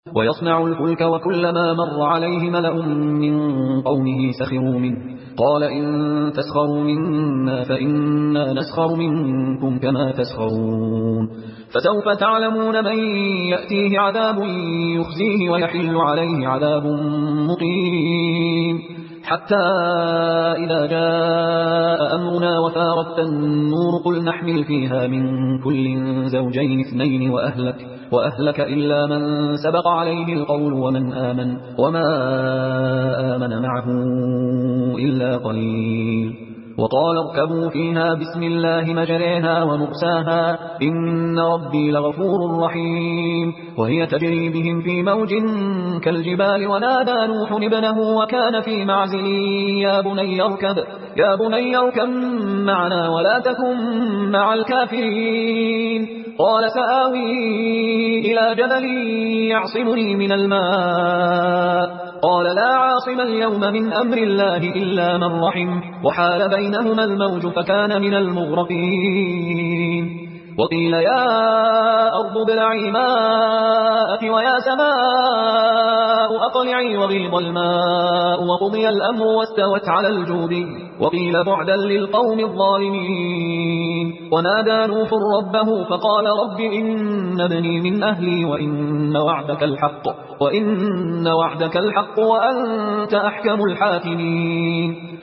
ويصنع الفلك وكلما مر عليه ملأ من قومه سخروا منه قال إن تسخروا منا فإنا نسخر منكم كما تسخرون فسوف تعلمون من يأتيه عذاب يخزيه ويحل عليه عذاب مقيم حتى إذا جاء أمرنا وفارت النور قل نحمل فيها من كل زوجين اثنين وأهلك إلا من سبق عليه القول ومن آمن وما آمن معه إلا قليل وقال اركبوا فيها بسم الله مجريها ومرساها إن ربي لغفور رحيم وهي تجري بهم في موج كالجبال ونادى نوح ابنه وكان في معزل يا بني اركب معنا ولا تكن مع الكافرين قال سآوي إلى جبل يعصمني من الماء قال لا عاصم اليوم من أمر الله إلا من رحم وحال بينهما الموج فكان من المغرقين وقيل يا أرض ابلعي ماءك ويا سماء أقلعي وغيض الماء وقضي الأمر واستوت على الجود وقيل بعدا للقوم الظالمين ونادى نوح ربه فقال رب إن ابني من أهلي وإن وعدك الحق وأنت أحكم الحاكمين